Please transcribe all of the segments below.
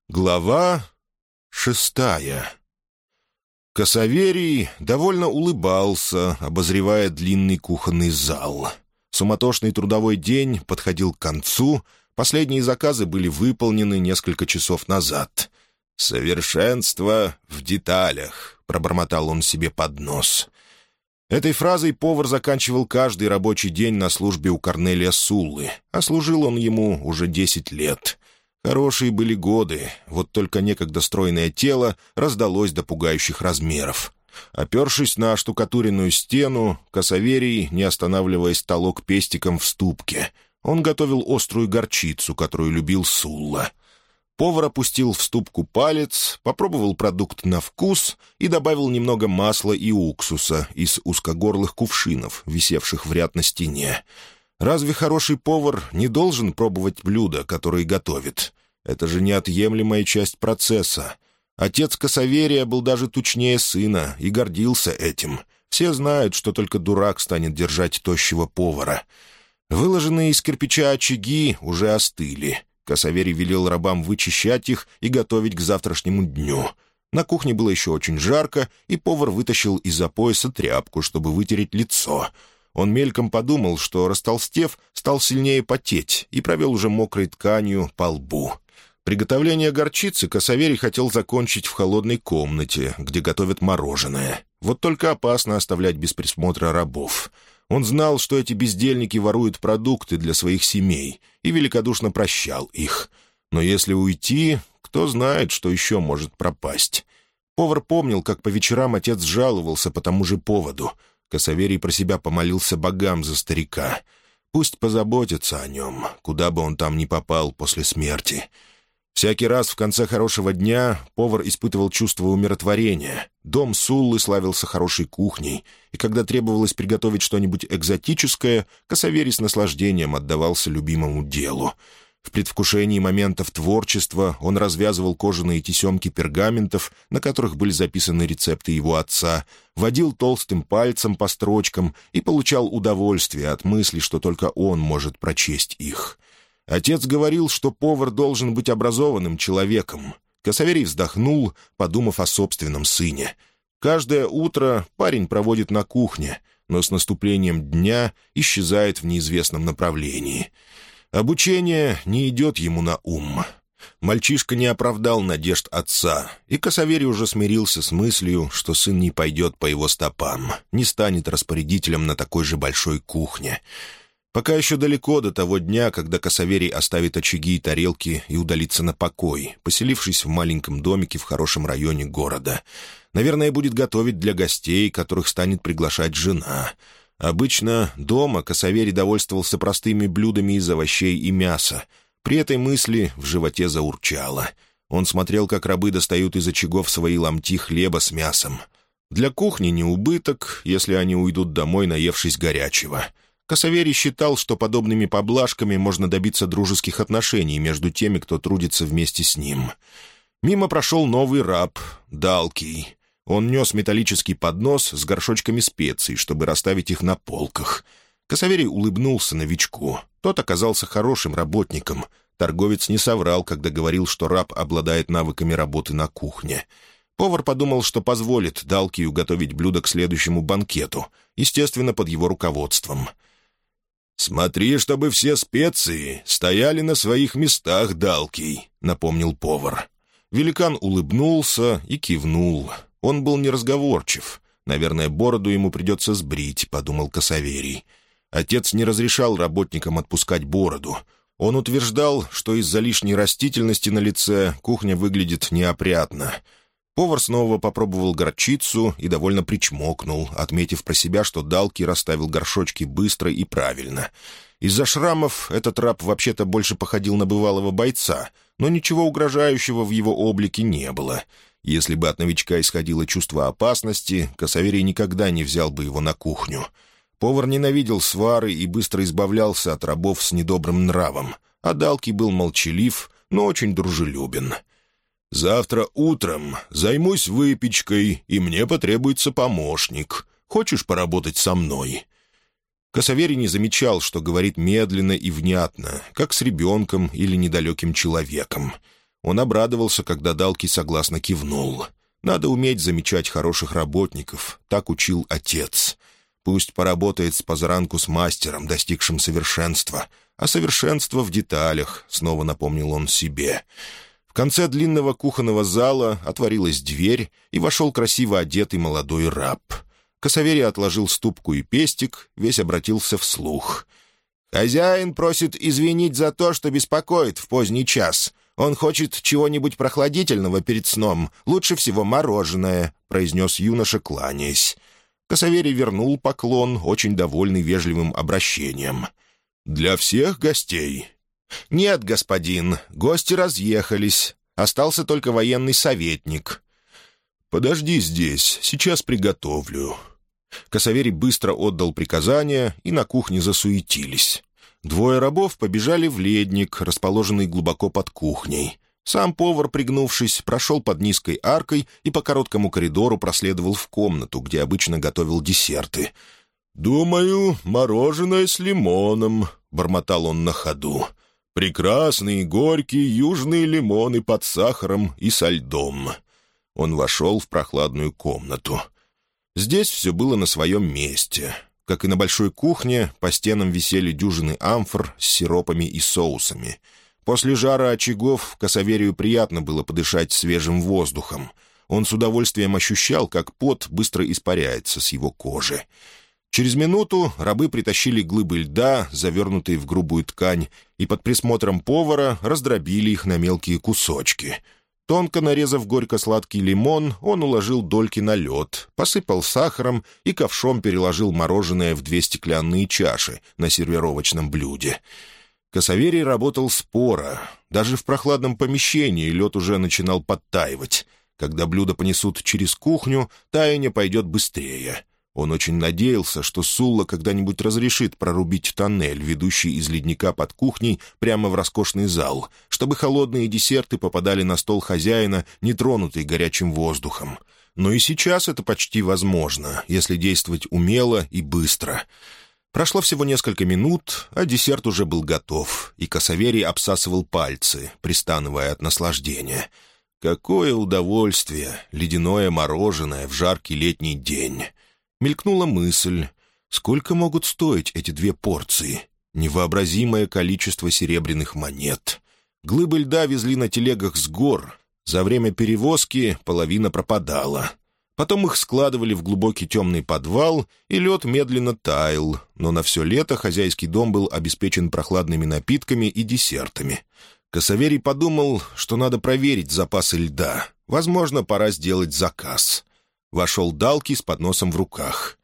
Глава 6. Косоверий довольно улыбался, обозревая длинный кухонный зал. Суматошный трудовой день подходил к концу, последние заказы были выполнены несколько часов назад. «Совершенство в деталях», — пробормотал он себе под нос. Этой фразой повар заканчивал каждый рабочий день на службе у Корнелия Суллы, а служил он ему уже 10 лет. Хорошие были годы, вот только некогда стройное тело раздалось до пугающих размеров. Опершись на штукатуренную стену, Косоверий, не останавливаясь, толок пестиком в ступке. Он готовил острую горчицу, которую любил Сулла. Повар опустил в ступку палец, попробовал продукт на вкус и добавил немного масла и уксуса из узкогорлых кувшинов, висевших в ряд на стене. Разве хороший повар не должен пробовать блюда, которые готовит? Это же неотъемлемая часть процесса. Отец Косоверия был даже тучнее сына и гордился этим. Все знают, что только дурак станет держать тощего повара. Выложенные из кирпича очаги уже остыли. Косоверий велел рабам вычищать их и готовить к завтрашнему дню. На кухне было еще очень жарко, и повар вытащил из-за пояса тряпку, чтобы вытереть лицо. Он мельком подумал, что, растолстев, стал сильнее потеть и провел уже мокрой тканью по лбу. Приготовление горчицы Косоверий хотел закончить в холодной комнате, где готовят мороженое. Вот только опасно оставлять без присмотра рабов. Он знал, что эти бездельники воруют продукты для своих семей, и великодушно прощал их. Но если уйти, кто знает, что еще может пропасть. Повар помнил, как по вечерам отец жаловался по тому же поводу. Косоверий про себя помолился богам за старика. Пусть позаботятся о нем, куда бы он там ни попал после смерти. Всякий раз в конце хорошего дня повар испытывал чувство умиротворения. Дом Суллы славился хорошей кухней, и когда требовалось приготовить что-нибудь экзотическое, Косоверий с наслаждением отдавался любимому делу. В предвкушении моментов творчества он развязывал кожаные тесемки пергаментов, на которых были записаны рецепты его отца, водил толстым пальцем по строчкам и получал удовольствие от мысли, что только он может прочесть их. Отец говорил, что повар должен быть образованным человеком. Косоверий вздохнул, подумав о собственном сыне. Каждое утро парень проводит на кухне, но с наступлением дня исчезает в неизвестном направлении. Обучение не идет ему на ум. Мальчишка не оправдал надежд отца, и Косоверий уже смирился с мыслью, что сын не пойдет по его стопам, не станет распорядителем на такой же большой кухне. Пока еще далеко до того дня, когда Косоверий оставит очаги и тарелки и удалится на покой, поселившись в маленьком домике в хорошем районе города. Наверное, будет готовить для гостей, которых станет приглашать жена. Обычно дома Косоверий довольствовался простыми блюдами из овощей и мяса. При этой мысли в животе заурчало. Он смотрел, как рабы достают из очагов свои ломти хлеба с мясом. Для кухни не убыток, если они уйдут домой, наевшись горячего. Косоверий считал, что подобными поблажками можно добиться дружеских отношений между теми, кто трудится вместе с ним. Мимо прошел новый раб, Далкий. Он нес металлический поднос с горшочками специй, чтобы расставить их на полках. Косоверий улыбнулся новичку. Тот оказался хорошим работником. Торговец не соврал, когда говорил, что раб обладает навыками работы на кухне. Повар подумал, что позволит Далкию готовить блюдо к следующему банкету, естественно, под его руководством. «Смотри, чтобы все специи стояли на своих местах, Далкий», — напомнил повар. Великан улыбнулся и кивнул. Он был неразговорчив. «Наверное, бороду ему придется сбрить», — подумал Косоверий. Отец не разрешал работникам отпускать бороду. Он утверждал, что из-за лишней растительности на лице кухня выглядит неопрятно. Повар снова попробовал горчицу и довольно причмокнул, отметив про себя, что Далкий расставил горшочки быстро и правильно. Из-за шрамов этот раб вообще-то больше походил на бывалого бойца, но ничего угрожающего в его облике не было. Если бы от новичка исходило чувство опасности, Косоверий никогда не взял бы его на кухню. Повар ненавидел свары и быстро избавлялся от рабов с недобрым нравом, а Далкий был молчалив, но очень дружелюбен. «Завтра утром займусь выпечкой, и мне потребуется помощник. Хочешь поработать со мной?» Косоверий не замечал, что говорит медленно и внятно, как с ребенком или недалеким человеком. Он обрадовался, когда Далкий согласно кивнул. Надо уметь замечать хороших работников, так учил отец. Пусть поработает с позаранку с мастером, достигшим совершенства. А совершенство в деталях, снова напомнил он себе. В конце длинного кухонного зала отворилась дверь, и вошел красиво одетый молодой раб. Косоверий отложил ступку и пестик, весь обратился вслух. «Хозяин просит извинить за то, что беспокоит в поздний час. Он хочет чего-нибудь прохладительного перед сном, лучше всего мороженое», — произнес юноша, кланяясь. Косоверий вернул поклон, очень довольный вежливым обращением. «Для всех гостей?» «Нет, господин, гости разъехались. Остался только военный советник». «Подожди здесь, сейчас приготовлю». Косоверий быстро отдал приказание, и на кухне засуетились. Двое рабов побежали в ледник, расположенный глубоко под кухней. Сам повар, пригнувшись, прошел под низкой аркой и по короткому коридору проследовал в комнату, где обычно готовил десерты. «Думаю, мороженое с лимоном», — бормотал он на ходу. «Прекрасные горькие южные лимоны под сахаром и со льдом». Он вошел в прохладную комнату. Здесь все было на своем месте. Как и на большой кухне, по стенам висели дюжины амфор с сиропами и соусами. После жара очагов Косоверию приятно было подышать свежим воздухом. Он с удовольствием ощущал, как пот быстро испаряется с его кожи. Через минуту рабы притащили глыбы льда, завернутые в грубую ткань, и под присмотром повара раздробили их на мелкие кусочки. Тонко нарезав горько-сладкий лимон, он уложил дольки на лед, посыпал сахаром и ковшом переложил мороженое в 2 стеклянные чаши на сервировочном блюде. Косоверий работал споро. Даже в прохладном помещении лед уже начинал подтаивать. Когда блюдо понесут через кухню, таяние пойдет быстрее. Он очень надеялся, что Сулла когда-нибудь разрешит прорубить тоннель, ведущий из ледника под кухней прямо в роскошный зал, чтобы холодные десерты попадали на стол хозяина, нетронутые горячим воздухом. Но и сейчас это почти возможно, если действовать умело и быстро. Прошло всего несколько минут, а десерт уже был готов, и Косоверий обсасывал пальцы, пристанывая от наслаждения. Какое удовольствие! Ледяное мороженое в жаркий летний день! Мелькнула мысль, сколько могут стоить эти 2 порции? Невообразимое количество серебряных монет. Глыбы льда везли на телегах с гор. За время перевозки половина пропадала. Потом их складывали в глубокий темный подвал, и лед медленно таял, но на все лето хозяйский дом был обеспечен прохладными напитками и десертами. Косоверий подумал, что надо проверить запасы льда. Возможно, пора сделать заказ. Вошел Далкий с подносом в руках.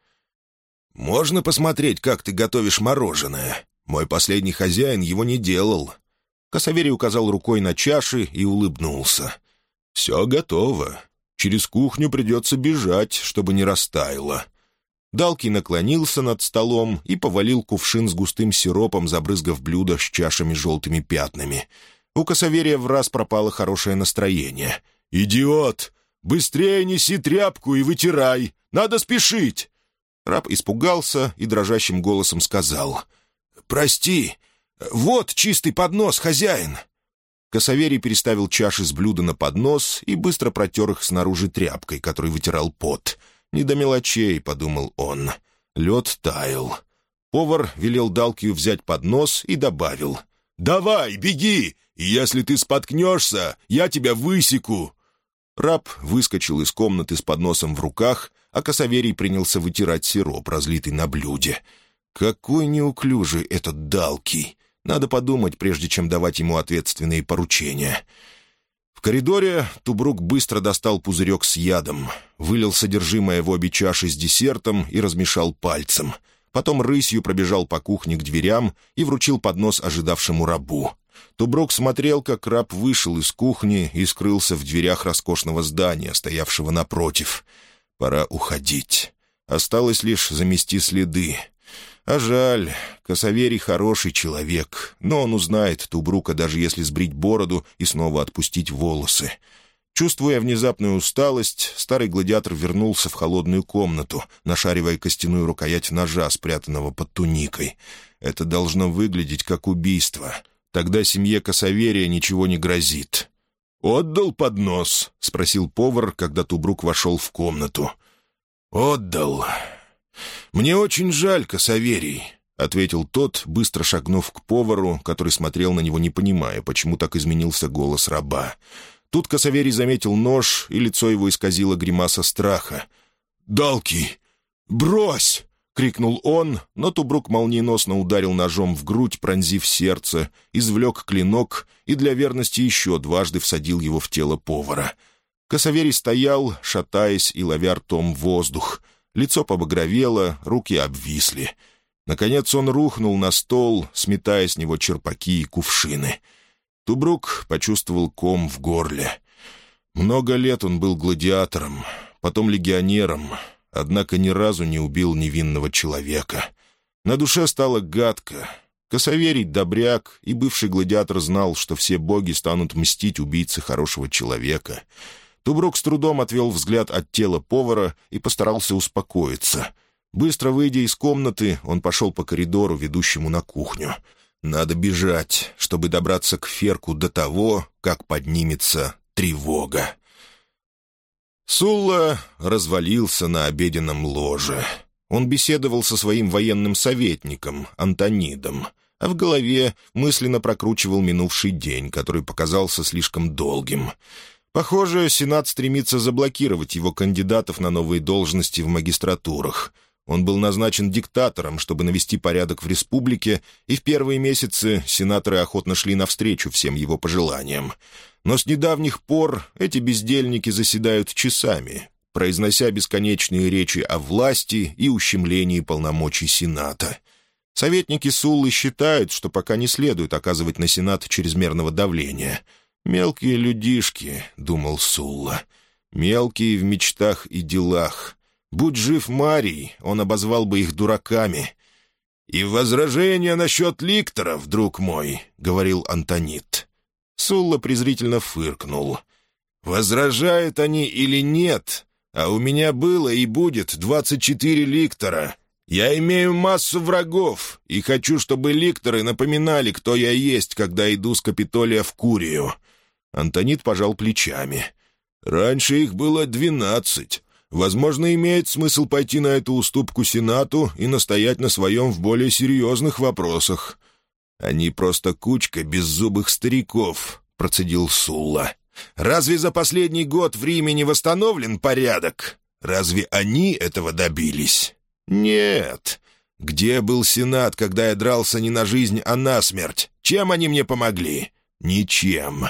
«Можно посмотреть, как ты готовишь мороженое? Мой последний хозяин его не делал». Косоверий указал рукой на чаши и улыбнулся. «Все готово. Через кухню придется бежать, чтобы не растаяло». Далкий наклонился над столом и повалил кувшин с густым сиропом, забрызгав блюдо с чашами желтыми пятнами. У Косоверия враз пропало хорошее настроение. «Идиот! Быстрее неси тряпку и вытирай! Надо спешить!» Раб испугался и дрожащим голосом сказал: «Прости, вот чистый поднос, хозяин!» Косоверий переставил чаши с блюда на поднос и быстро протер их снаружи тряпкой, которой вытирал пот. «Не до мелочей», — подумал он. Лед таял. Повар велел Далкию взять поднос и добавил: «Давай, беги, и если ты споткнешься, я тебя высеку!» Раб выскочил из комнаты с подносом в руках, а Косоверий принялся вытирать сироп, разлитый на блюде. Какой неуклюжий этот Далкий! Надо подумать, прежде чем давать ему ответственные поручения. В коридоре Тубрук быстро достал пузырек с ядом, вылил содержимое в обе чаши с десертом и размешал пальцем. Потом рысью пробежал по кухне к дверям и вручил поднос ожидавшему рабу. Тубрук смотрел, как раб вышел из кухни и скрылся в дверях роскошного здания, стоявшего напротив. Пора уходить. Осталось лишь замести следы. А жаль, Косоверий хороший человек, но он узнает Тубрука, даже если сбрить бороду и снова отпустить волосы. Чувствуя внезапную усталость, старый гладиатор вернулся в холодную комнату, нашаривая костяную рукоять ножа, спрятанного под туникой. Это должно выглядеть как убийство. Тогда семье Косоверия ничего не грозит. «Отдал поднос?» — спросил повар, когда Тубрук вошел в комнату. «Отдал. Мне очень жаль, Косаверий», — ответил тот, быстро шагнув к повару, который смотрел на него, не понимая, почему так изменился голос раба. Тут Косаверий заметил нож, и лицо его исказило гримаса страха. «Далкий, брось!» — крикнул он, но Тубрук молниеносно ударил ножом в грудь, пронзив сердце, извлек клинок и для верности еще дважды всадил его в тело повара. Косаверий стоял, шатаясь и ловя ртом воздух. Лицо побагровело, руки обвисли. Наконец он рухнул на стол, сметая с него черпаки и кувшины. Тубрук почувствовал ком в горле. Много лет он был гладиатором, потом легионером, однако ни разу не убил невинного человека. На душе стало гадко. Косаверий — добряк, и бывший гладиатор знал, что все боги станут мстить убийце хорошего человека. Тубрук с трудом отвел взгляд от тела повара и постарался успокоиться. Быстро выйдя из комнаты, он пошел по коридору, ведущему на кухню. Надо бежать, чтобы добраться к Ферку до того, как поднимется тревога. Сулла развалился на обеденном ложе. Он беседовал со своим военным советником, Антонидом, а в голове мысленно прокручивал минувший день, который показался слишком долгим. Похоже, Сенат стремится заблокировать его кандидатов на новые должности в магистратурах. Он был назначен диктатором, чтобы навести порядок в республике, и в первые месяцы сенаторы охотно шли навстречу всем его пожеланиям. Но с недавних пор эти бездельники заседают часами, произнося бесконечные речи о власти и ущемлении полномочий Сената. Советники Суллы считают, что пока не следует оказывать на Сенат чрезмерного давления. «Мелкие людишки», — думал Сулла, — «мелкие в мечтах и делах. Будь жив Марий, он обозвал бы их дураками». «И возражения насчет ликторов, друг мой», — говорил Антонид. Сулла презрительно фыркнул. «Возражают они или нет, а у меня было и будет 24 ликтора. Я имею массу врагов и хочу, чтобы ликторы напоминали, кто я есть, когда иду с Капитолия в Курию». Антонид пожал плечами. «Раньше их было 12. Возможно, имеет смысл пойти на эту уступку Сенату и настоять на своем в более серьезных вопросах». «Они просто кучка беззубых стариков», — процедил Сулла. «Разве за последний год в Риме не восстановлен порядок? Разве они этого добились? Нет. Где был Сенат, когда я дрался не на жизнь, а на смерть? Чем они мне помогли? Ничем.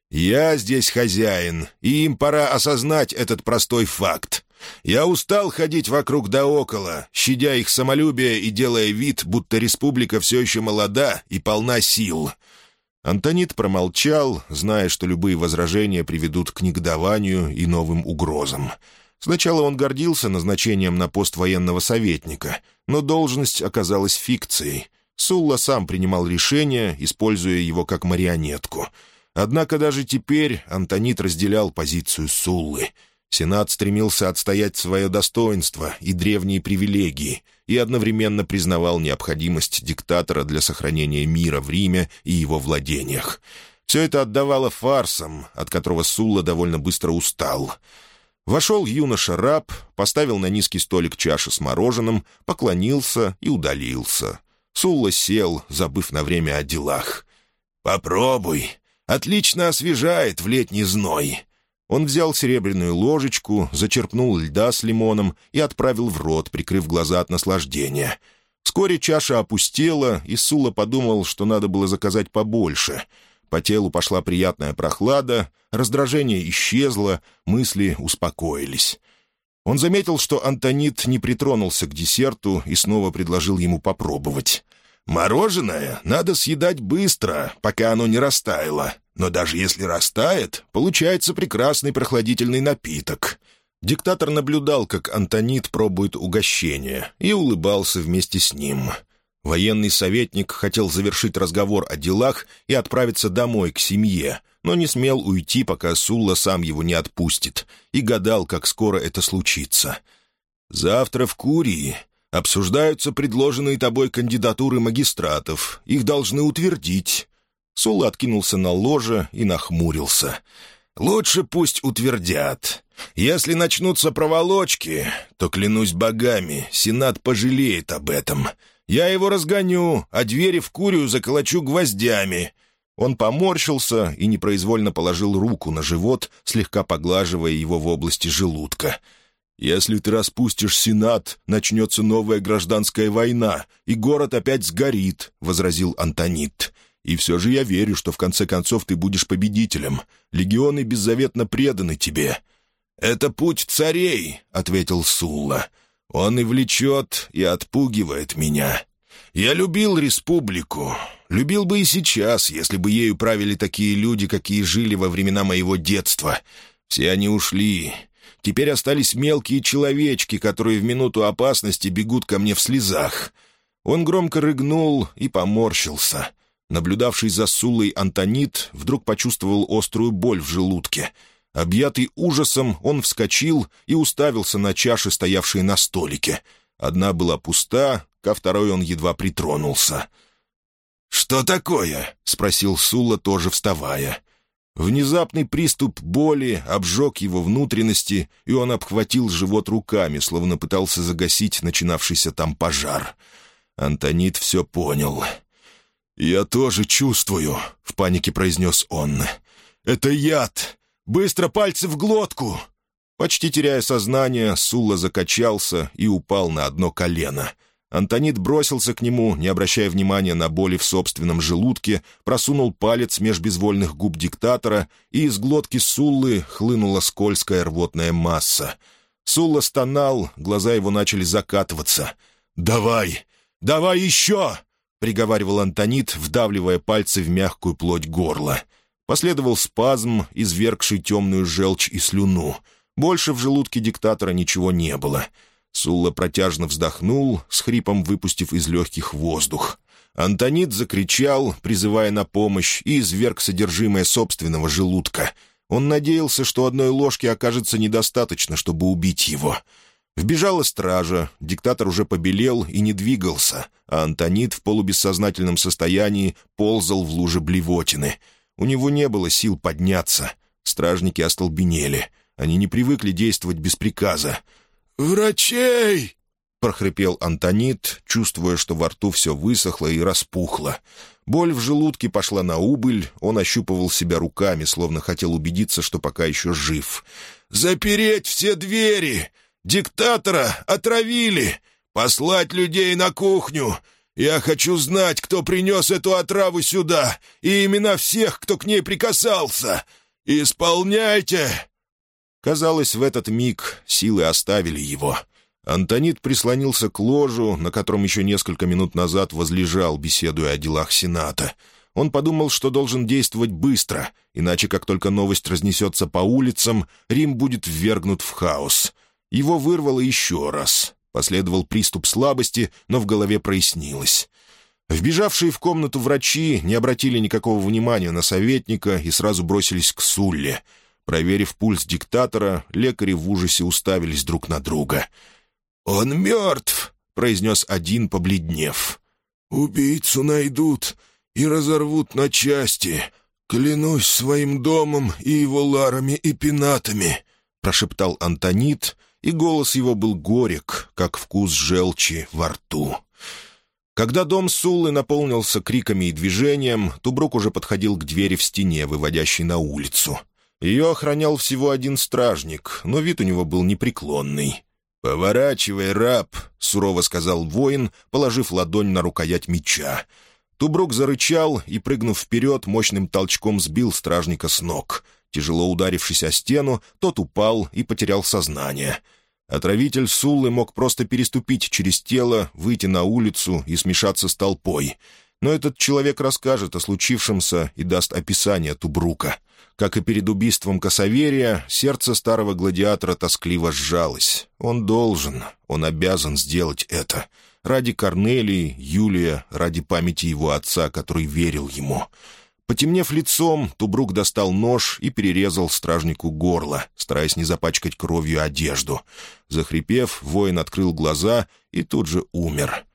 Я здесь хозяин, и им пора осознать этот простой факт. Я устал ходить вокруг да около, щадя их самолюбие и делая вид, будто республика все еще молода и полна сил». Антонид промолчал, зная, что любые возражения приведут к негодованию и новым угрозам. Сначала он гордился назначением на пост военного советника, но должность оказалась фикцией. Сулла сам принимал решения, используя его как марионетку. Однако даже теперь Антонид разделял позицию Суллы. Сенат стремился отстоять свое достоинство и древние привилегии и одновременно признавал необходимость диктатора для сохранения мира в Риме и его владениях. Все это отдавало фарсам, от которого Сулла довольно быстро устал. Вошел юноша-раб, поставил на низкий столик чашу с мороженым, поклонился и удалился. Сулла сел, забыв на время о делах. «Попробуй. Отлично освежает в летний зной». Он взял серебряную ложечку, зачерпнул льда с лимоном и отправил в рот, прикрыв глаза от наслаждения. Вскоре чаша опустела, и Сулла подумал, что надо было заказать побольше. По телу пошла приятная прохлада, раздражение исчезло, мысли успокоились. Он заметил, что Антонид не притронулся к десерту и снова предложил ему попробовать. «Мороженое надо съедать быстро, пока оно не растаяло. Но даже если растает, получается прекрасный прохладительный напиток». Диктатор наблюдал, как Антонид пробует угощение, и улыбался вместе с ним. Военный советник хотел завершить разговор о делах и отправиться домой к семье, но не смел уйти, пока Сулла сам его не отпустит, и гадал, как скоро это случится. «Завтра в Курии обсуждаются предложенные тобой кандидатуры магистратов. Их должны утвердить». Сулла откинулся на ложе и нахмурился. Лучше пусть утвердят. Если начнутся проволочки, то, клянусь богами, Сенат пожалеет об этом. Я его разгоню, а двери в Курию заколочу гвоздями». Он поморщился и непроизвольно положил руку на живот, слегка поглаживая его в области желудка. «Если ты распустишь Сенат, начнется новая гражданская война, и город опять сгорит», — возразил Антонит. «И все же я верю, что в конце концов ты будешь победителем. Легионы беззаветно преданы тебе». «Это путь царей», — ответил Сулла. «Он и влечет, и отпугивает меня. Я любил республику. Любил бы и сейчас, если бы ею правили такие люди, какие жили во времена моего детства. Все они ушли. Теперь остались мелкие человечки, которые в минуту опасности бегут ко мне в слезах». Он громко рыгнул и поморщился. Наблюдавший за Суллой Антонит вдруг почувствовал острую боль в желудке. Объятый ужасом, он вскочил и уставился на чаши, стоявшие на столике. Одна была пуста, ко второй он едва притронулся. «Что такое?» — спросил Сулла, тоже вставая. Внезапный приступ боли обжег его внутренности, и он обхватил живот руками, словно пытался загасить начинавшийся там пожар. Антонит все понял. «Я тоже чувствую», — в панике произнес он. «Это яд! Быстро пальцы в глотку!» Почти теряя сознание, Сулла закачался и упал на одно колено. Антонит бросился к нему, не обращая внимания на боли в собственном желудке, просунул палец меж безвольных губ диктатора, и из глотки Суллы хлынула скользкая рвотная масса. Сулла стонал, глаза его начали закатываться. «Давай! Давай еще!» — приговаривал Антонит, вдавливая пальцы в мягкую плоть горла. Последовал спазм, извергший темную желчь и слюну. Больше в желудке диктатора ничего не было. Сулла протяжно вздохнул, с хрипом выпустив из легких воздух. Антонит закричал, призывая на помощь, и изверг содержимое собственного желудка. Он надеялся, что одной ложки окажется недостаточно, чтобы убить его. Вбежала стража, диктатор уже побелел и не двигался, а Антонит в полубессознательном состоянии ползал в луже блевотины. У него не было сил подняться. Стражники остолбенели. Они не привыкли действовать без приказа. «Врачей!» — прохрипел Антонит, чувствуя, что во рту все высохло и распухло. Боль в желудке пошла на убыль, он ощупывал себя руками, словно хотел убедиться, что пока еще жив. «Запереть все двери! Диктатора отравили! Послать людей на кухню! Я хочу знать, кто принес эту отраву сюда, и имена всех, кто к ней прикасался! Исполняйте!» Казалось, в этот миг силы оставили его. Антонит прислонился к ложу, на котором еще несколько минут назад возлежал, беседуя о делах Сената. Он подумал, что должен действовать быстро, иначе как только новость разнесется по улицам, Рим будет ввергнут в хаос. Его вырвало еще раз. Последовал приступ слабости, но в голове прояснилось. Вбежавшие в комнату врачи не обратили никакого внимания на советника и сразу бросились к Сулле. Проверив пульс диктатора, лекари в ужасе уставились друг на друга. «Он мертв», — произнес один, побледнев. «Убийцу найдут и разорвут на части. Клянусь своим домом и его ларами и пенатами», — прошептал Антонит, и голос его был горек, как вкус желчи во рту. Когда дом Суллы наполнился криками и движением, Тубрук уже подходил к двери в стене, выводящей на улицу. Ее охранял всего один стражник, но вид у него был непреклонный. «Поворачивай, раб», — сурово сказал воин, положив ладонь на рукоять меча. Тубрук зарычал и, прыгнув вперед, мощным толчком сбил стражника с ног. Тяжело ударившись о стену, тот упал и потерял сознание. Отравитель Суллы мог просто переступить через тело, выйти на улицу и смешаться с толпой. Но этот человек расскажет о случившемся и даст описание Тубрука. Как и перед убийством Кассаверия, сердце старого гладиатора тоскливо сжалось. Он обязан сделать это. Ради Корнелии, Юлия, ради памяти его отца, который верил ему. Потемнев лицом, Тубрук достал нож и перерезал стражнику горло, стараясь не запачкать кровью одежду. Захрипев, воин открыл глаза и тут же умер.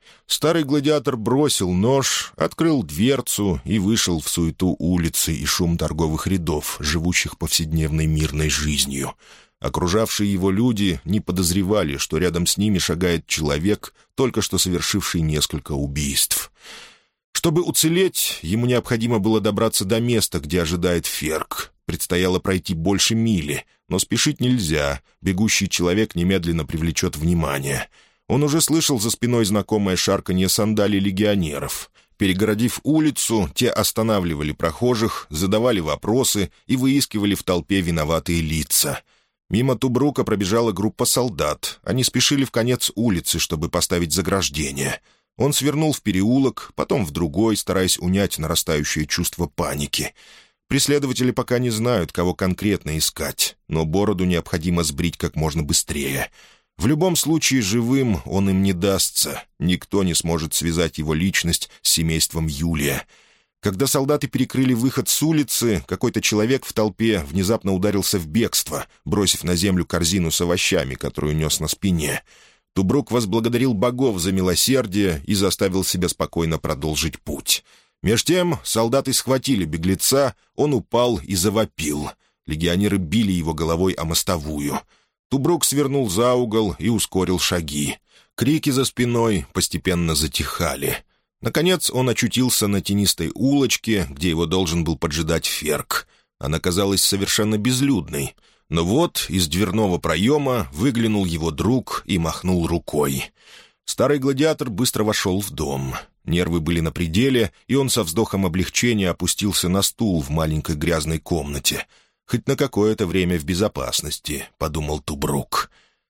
Старый гладиатор бросил нож, открыл дверцу и вышел в суету улицы и шум торговых рядов, живущих повседневной мирной жизнью. Окружавшие его люди не подозревали, что рядом с ними шагает человек, только что совершивший несколько убийств. Чтобы уцелеть, ему необходимо было добраться до места, где ожидает Ферк. Предстояло пройти больше мили, но спешить нельзя, бегущий человек немедленно привлечет внимание. Он уже слышал за спиной знакомое шарканье сандалий легионеров. Перегородив улицу, те останавливали прохожих, задавали вопросы и выискивали в толпе виноватые лица. Мимо Тубрука пробежала группа солдат. Они спешили в конец улицы, чтобы поставить заграждение. Он свернул в переулок, потом в другой, стараясь унять нарастающее чувство паники. Преследователи пока не знают, кого конкретно искать, но бороду необходимо сбрить как можно быстрее. В любом случае живым он им не дастся. Никто не сможет связать его личность с семейством Юлия. Когда солдаты перекрыли выход с улицы, какой-то человек в толпе внезапно ударился в бегство, бросив на землю корзину с овощами, которую нес на спине. Тубрук возблагодарил богов за милосердие и заставил себя спокойно продолжить путь. Меж тем солдаты схватили беглеца, он упал и завопил. Легионеры били его головой о мостовую. Тубрук свернул за угол и ускорил шаги. Крики за спиной постепенно затихали. Наконец он очутился на тенистой улочке, где его должен был поджидать Ферк. Она казалась совершенно безлюдной. Но вот из дверного проема выглянул его друг и махнул рукой. Старый гладиатор быстро вошел в дом. Нервы были на пределе, и он со вздохом облегчения опустился на стул в маленькой грязной комнате. «Хоть на какое-то время в безопасности», — подумал Тубрук.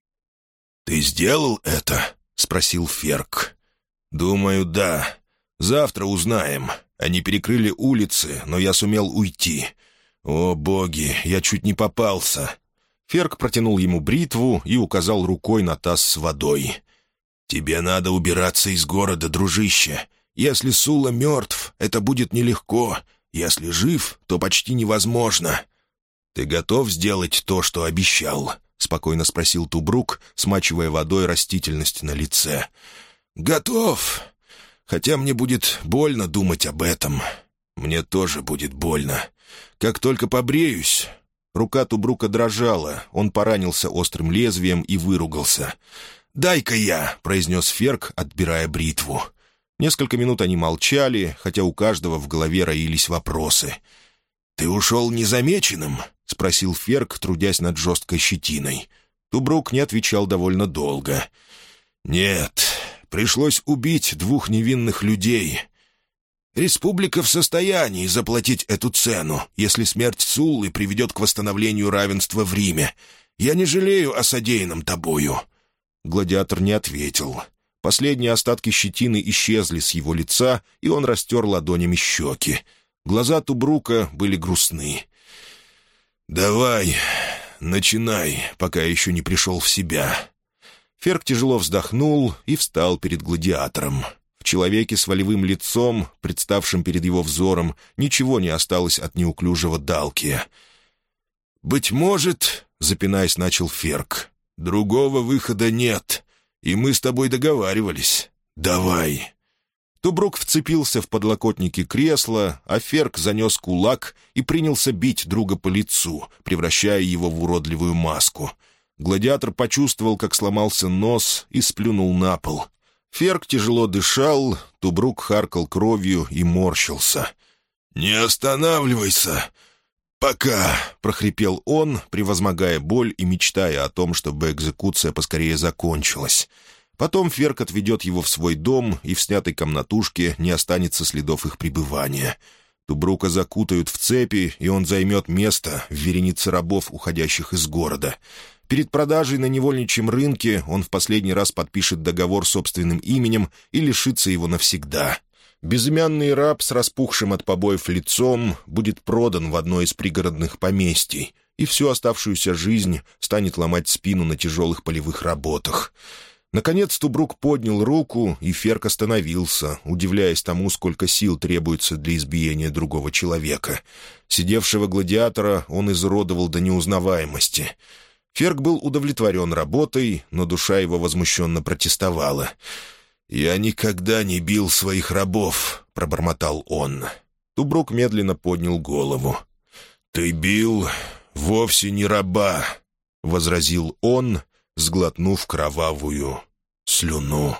«Ты сделал это?» — спросил Ферк. «Думаю, да. Завтра узнаем. Они перекрыли улицы, но я сумел уйти. О, боги, я чуть не попался». Ферк протянул ему бритву и указал рукой на таз с водой. «Тебе надо убираться из города, дружище. Если Сула мертв, это будет нелегко. Если жив, то почти невозможно». «Ты готов сделать то, что обещал?» — спокойно спросил Тубрук, смачивая водой растительность на лице. «Готов. Хотя мне будет больно думать об этом. Мне тоже будет больно. Как только побреюсь...» Рука Тубрука дрожала, он поранился острым лезвием и выругался. «Дай-ка я», — произнес Ферк, отбирая бритву. Несколько минут они молчали, хотя у каждого в голове роились вопросы. «Ты ушел незамеченным?» — спросил Ферк, трудясь над жесткой щетиной. Тубрук не отвечал довольно долго. «Нет, пришлось убить 2 невинных людей. Республика в состоянии заплатить эту цену, если смерть Суллы приведет к восстановлению равенства в Риме. Я не жалею о содеянном тобою». Гладиатор не ответил. Последние остатки щетины исчезли с его лица, и он растер ладонями щеки. Глаза Тубрука были грустны. «Давай, начинай, пока я еще не пришел в себя». Ферк тяжело вздохнул и встал перед гладиатором. В человеке с волевым лицом, представшим перед его взором, ничего не осталось от неуклюжего Далкия. «Быть может, — запинаясь, начал Ферк, — другого выхода нет, и мы с тобой договаривались. Давай». Тубрук вцепился в подлокотники кресла, а Ферк занес кулак и принялся бить друга по лицу, превращая его в уродливую маску. Гладиатор почувствовал, как сломался нос, и сплюнул на пол. Ферк тяжело дышал, Тубрук харкал кровью и морщился. «Не останавливайся! Пока!» — прохрипел он, превозмогая боль и мечтая о том, чтобы экзекуция поскорее закончилась. Потом Ферк отведет его в свой дом, и в снятой комнатушке не останется следов их пребывания. Тубрука закутают в цепи, и он займет место в веренице рабов, уходящих из города. Перед продажей на невольничьем рынке он в последний раз подпишет договор собственным именем и лишится его навсегда. Безымянный раб с распухшим от побоев лицом будет продан в одно из пригородных поместий, и всю оставшуюся жизнь станет ломать спину на тяжелых полевых работах. Наконец Тубрук поднял руку, и Ферк остановился, удивляясь тому, сколько сил требуется для избиения другого человека. Сидевшего гладиатора он изуродовал до неузнаваемости. Ферк был удовлетворен работой, но душа его возмущенно протестовала. «Я никогда не бил своих рабов», — пробормотал он. Тубрук медленно поднял голову. «Ты бил вовсе не раба», — возразил он, сглотнув кровавую слюну.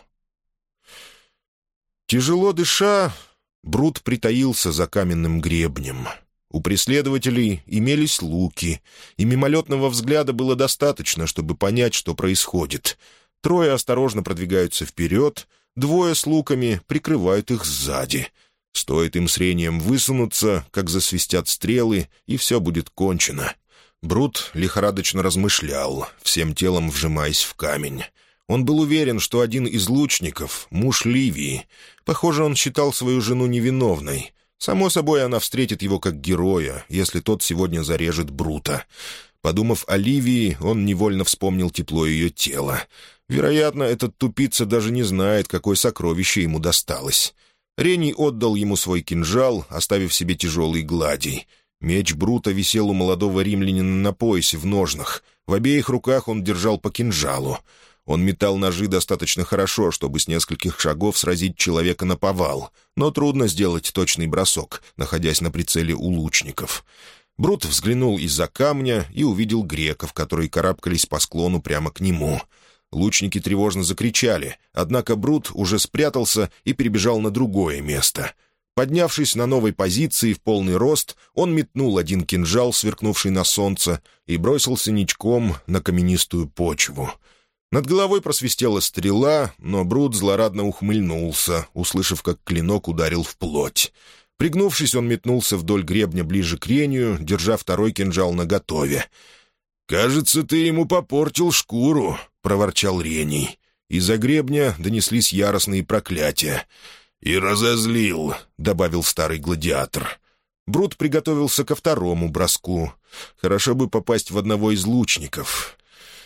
Тяжело дыша, Брут притаился за каменным гребнем. У преследователей имелись луки, и мимолетного взгляда было достаточно, чтобы понять, что происходит. Трое осторожно продвигаются вперед, двое с луками прикрывают их сзади. Стоит им с рением высунуться, как засвистят стрелы, и все будет кончено. Брут лихорадочно размышлял, всем телом вжимаясь в камень. Он был уверен, что один из лучников — муж Ливии. Похоже, он считал свою жену невиновной. Само собой, она встретит его как героя, если тот сегодня зарежет Брута. Подумав о Ливии, он невольно вспомнил тепло ее тела. Вероятно, этот тупица даже не знает, какое сокровище ему досталось. Рений отдал ему свой кинжал, оставив себе тяжелый гладий. Меч Брута висел у молодого римлянина на поясе в ножнах. В обеих руках он держал по кинжалу. Он метал ножи достаточно хорошо, чтобы с нескольких шагов сразить человека наповал, но трудно сделать точный бросок, находясь на прицеле у лучников. Брут взглянул из-за камня и увидел греков, которые карабкались по склону прямо к нему. Лучники тревожно закричали, однако Брут уже спрятался и перебежал на другое место. Поднявшись на новой позиции в полный рост, он метнул один кинжал, сверкнувший на солнце, и бросился ничком на каменистую почву. Над головой просвистела стрела, но Брут злорадно ухмыльнулся, услышав, как клинок ударил в плоть. Пригнувшись, он метнулся вдоль гребня ближе к рению, держа второй кинжал наготове. «Кажется, ты ему попортил шкуру», — проворчал Рений. Из-за гребня донеслись яростные проклятия. «И разозлил», — добавил старый гладиатор. Брут приготовился ко второму броску. Хорошо бы попасть в одного из лучников.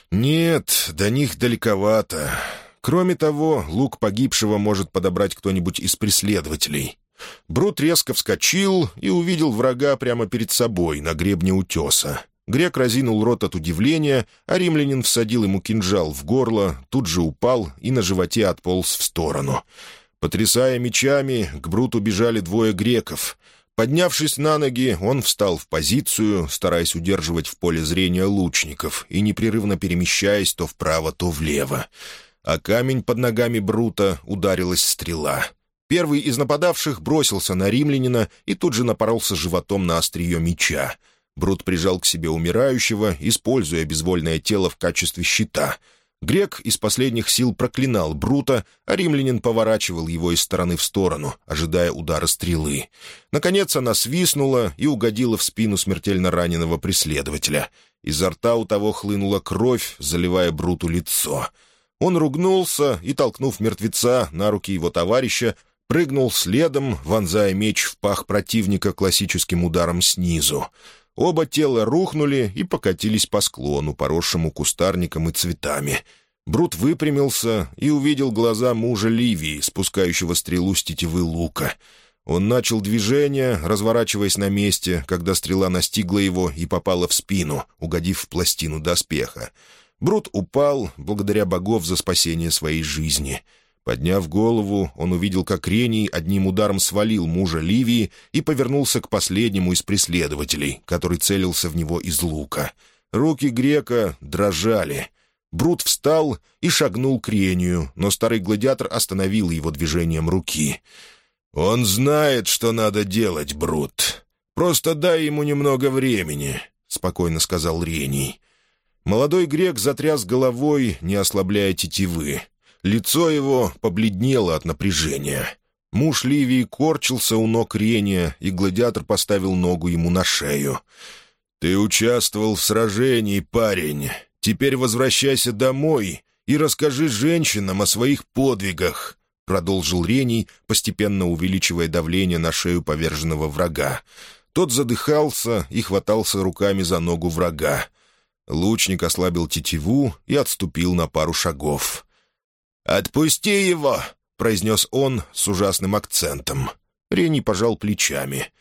Нет, до них далековато. Кроме того, лук погибшего может подобрать кто-нибудь из преследователей. Брут резко вскочил и увидел врага прямо перед собой, на гребне утеса. Грек разинул рот от удивления, а римлянин всадил ему кинжал в горло, тут же упал и на животе отполз в сторону. Потрясая мечами, к Бруту бежали двое греков. Поднявшись на ноги, он встал в позицию, стараясь удерживать в поле зрения лучников и непрерывно перемещаясь то вправо, то влево. А камень под ногами Брута ударилась стрела. Первый из нападавших бросился на римлянина и тут же напоролся животом на острие меча. Брут прижал к себе умирающего, используя безвольное тело в качестве щита. Грек из последних сил проклинал Брута, а римлянин поворачивал его из стороны в сторону, ожидая удара стрелы. Наконец она свистнула и угодила в спину смертельно раненого преследователя. Изо рта у того хлынула кровь, заливая Бруту лицо. Он ругнулся и, толкнув мертвеца на руки его товарища, прыгнул следом, вонзая меч в пах противника классическим ударом снизу. Оба тела рухнули и покатились по склону, поросшему кустарником и цветами. Брут выпрямился и увидел глаза мужа Ливии, спускающего стрелу с тетивы лука. Он начал движение, разворачиваясь на месте, когда стрела настигла его и попала в спину, угодив в пластину доспеха. Брут упал, благодаря богов за спасение своей жизни. Подняв голову, он увидел, как Рений одним ударом свалил мужа Ливии и повернулся к последнему из преследователей, который целился в него из лука. Руки грека дрожали. Брут встал и шагнул к Рению, но старый гладиатор остановил его движением руки. «Он знает, что надо делать, Брут. Просто дай ему немного времени», — спокойно сказал Рений. Молодой грек затряс головой, не ослабляя тетивы. Лицо его побледнело от напряжения. Муж Ливии корчился у ног Рения, и гладиатор поставил ногу ему на шею. «Ты участвовал в сражении, парень. Теперь возвращайся домой и расскажи женщинам о своих подвигах», — продолжил Рений, постепенно увеличивая давление на шею поверженного врага. Тот задыхался и хватался руками за ногу врага. Лучник ослабил тетиву и отступил на пару шагов. «Отпусти его!» — произнес он с ужасным акцентом. Рений пожал плечами.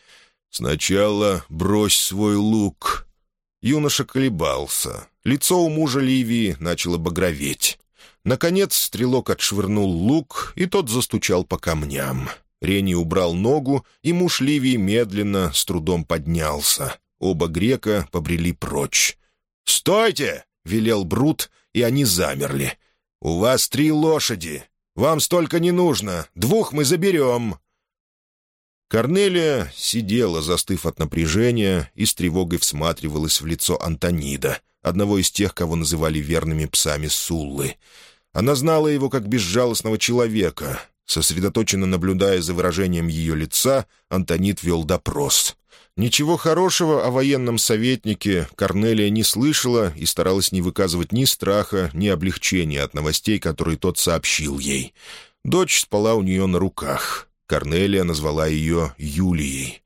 «Сначала брось свой лук». Юноша колебался. Лицо у мужа Ливии начало багроветь. Наконец стрелок отшвырнул лук, и тот застучал по камням. Рени убрал ногу, и муж Ливии медленно, с трудом поднялся. Оба грека побрели прочь. «Стойте!» — велел Брут, и они замерли. «У вас 3 лошади. Вам столько не нужно. 2 мы заберем». Корнелия сидела, застыв от напряжения, и с тревогой всматривалась в лицо Антонида, одного из тех, кого называли верными псами Суллы. Она знала его как безжалостного человека. Сосредоточенно наблюдая за выражением ее лица, Антонид вел допрос. Ничего хорошего о военном советнике Корнелия не слышала и старалась не выказывать ни страха, ни облегчения от новостей, которые тот сообщил ей. Дочь спала у нее на руках. Корнелия назвала ее Юлией.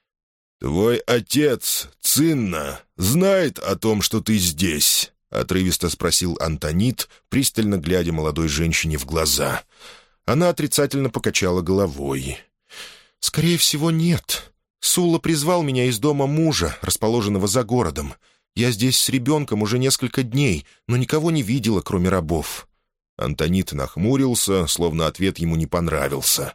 «Твой отец, Цинна, знает о том, что ты здесь?» — отрывисто спросил Антонид, пристально глядя молодой женщине в глаза. Она отрицательно покачала головой. «Скорее всего, нет. Сулла призвал меня из дома мужа, расположенного за городом. Я здесь с ребенком уже несколько дней, но никого не видела, кроме рабов». Антонид нахмурился, словно ответ ему не понравился.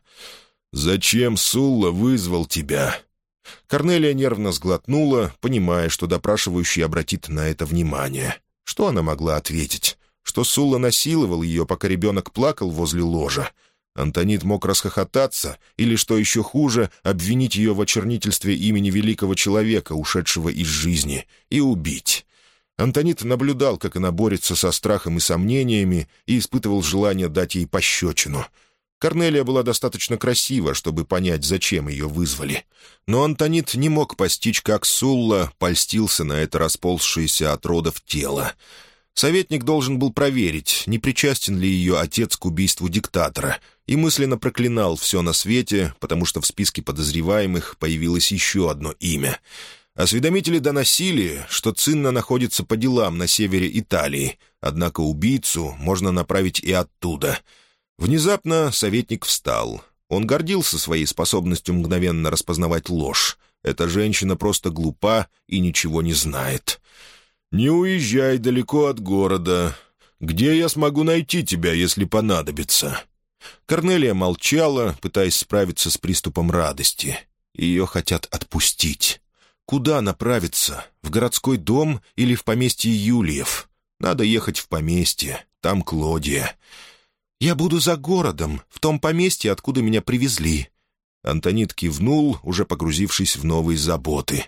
«Зачем Сулла вызвал тебя?» Корнелия нервно сглотнула, понимая, что допрашивающий обратит на это внимание. Что она могла ответить? Что Сулла насиловал ее, пока ребенок плакал возле ложа? Антонид мог расхохотаться, или, что еще хуже, обвинить ее в очернительстве имени великого человека, ушедшего из жизни, и убить. Антонид наблюдал, как она борется со страхом и сомнениями, и испытывал желание дать ей пощечину. Корнелия была достаточно красива, чтобы понять, зачем ее вызвали. Но Антонид не мог постичь, как Сулла польстился на это расползшееся от родов тело. Советник должен был проверить, не причастен ли ее отец к убийству диктатора, и мысленно проклинал все на свете, потому что в списке подозреваемых появилось еще одно имя. Осведомители доносили, что Цинна находится по делам на севере Италии, однако убийцу можно направить и оттуда. Внезапно советник встал. Он гордился своей способностью мгновенно распознавать ложь. Эта женщина просто глупа и ничего не знает. «Не уезжай далеко от города. Где я смогу найти тебя, если понадобится?» Корнелия молчала, пытаясь справиться с приступом радости. Ее хотят отпустить. Куда направиться? В городской дом или в поместье Юлиев? Надо ехать в поместье. Там Клодия. «Я буду за городом, в том поместье, откуда меня привезли». Антонид кивнул, уже погрузившись в новые заботы.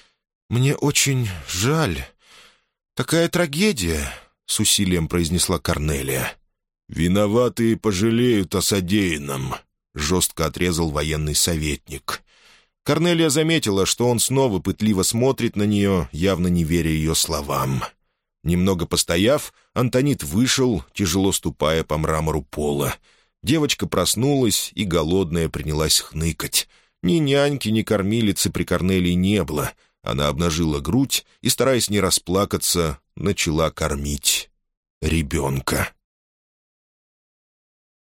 «Мне очень жаль. Такая трагедия», — с усилием произнесла Корнелия. «Виноватые пожалеют о содеянном», — жестко отрезал военный советник. Корнелия заметила, что он снова пытливо смотрит на нее, явно не веря ее словам. Немного постояв, Антонид вышел, тяжело ступая по мрамору пола. Девочка проснулась и, голодная, принялась хныкать. Ни няньки, ни кормилицы при Корнелии не было. Она обнажила грудь и, стараясь не расплакаться, начала кормить ребенка.